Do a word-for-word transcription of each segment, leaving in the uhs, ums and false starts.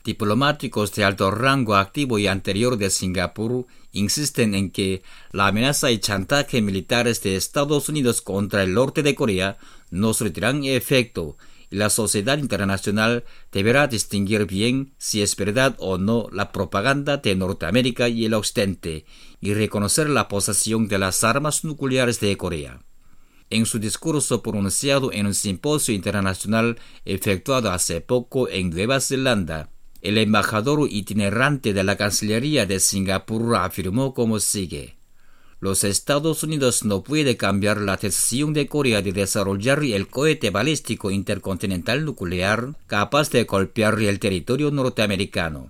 Diplomáticos de alto rango activo y anterior de Singapur insisten en que la amenaza y chantaje militares de Estados Unidos contra el norte de Corea no surtirán efecto y la sociedad internacional deberá distinguir bien si es verdad o no la propaganda de Norteamérica y el Occidente y reconocer la posesión de las armas nucleares de Corea. En su discurso pronunciado en un simposio internacional efectuado hace poco en Nueva Zelanda, el embajador itinerante de la Cancillería de Singapur afirmó como sigue: los Estados Unidos no pueden cambiar la decisión de Corea de desarrollar el cohete balístico intercontinental nuclear capaz de golpear el territorio norteamericano.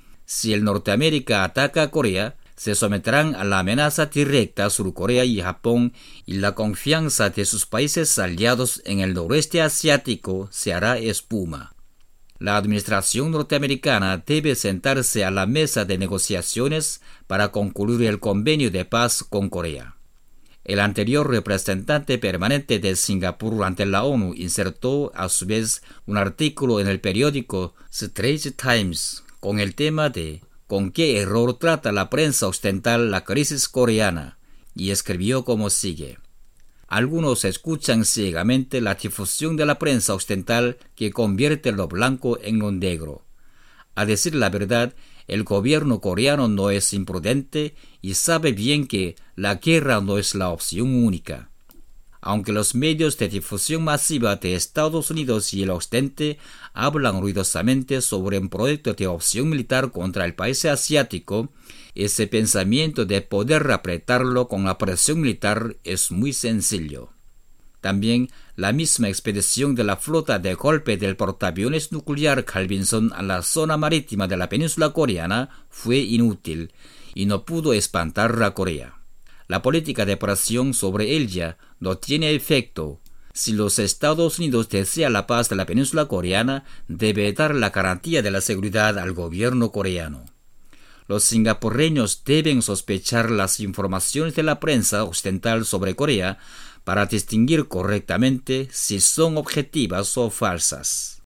Si el Norteamérica ataca a Corea, se someterán a la amenaza directa Sur Corea y Japón y la confianza de sus países aliados en el noroeste asiático se hará espuma. La administración norteamericana debe sentarse a la mesa de negociaciones para concluir el convenio de paz con Corea. El anterior representante permanente de Singapur ante la ONU insertó a su vez un artículo en el periódico Straits Times con el tema de ¿con qué error trata la prensa occidental la crisis coreana? Y escribió como sigue: algunos escuchan ciegamente la difusión de la prensa occidental que convierte lo blanco en lo negro. A decir la verdad, el gobierno coreano no es imprudente y sabe bien que la guerra no es la opción única. Aunque los medios de difusión masiva de Estados Unidos y el Occidente hablan ruidosamente sobre un proyecto de opción militar contra el país asiático, ese pensamiento de poder apretarlo con la presión militar es muy sencillo. También la misma expedición de la flota de golpe del portaaviones nuclear Carl Vinson a la zona marítima de la península coreana fue inútil y no pudo espantar a Corea. La política de presión sobre ella no tiene efecto. Si los Estados Unidos desean la paz de la península coreana, debe dar la garantía de la seguridad al gobierno coreano. Los singapureños deben sospechar las informaciones de la prensa occidental sobre Corea para distinguir correctamente si son objetivas o falsas.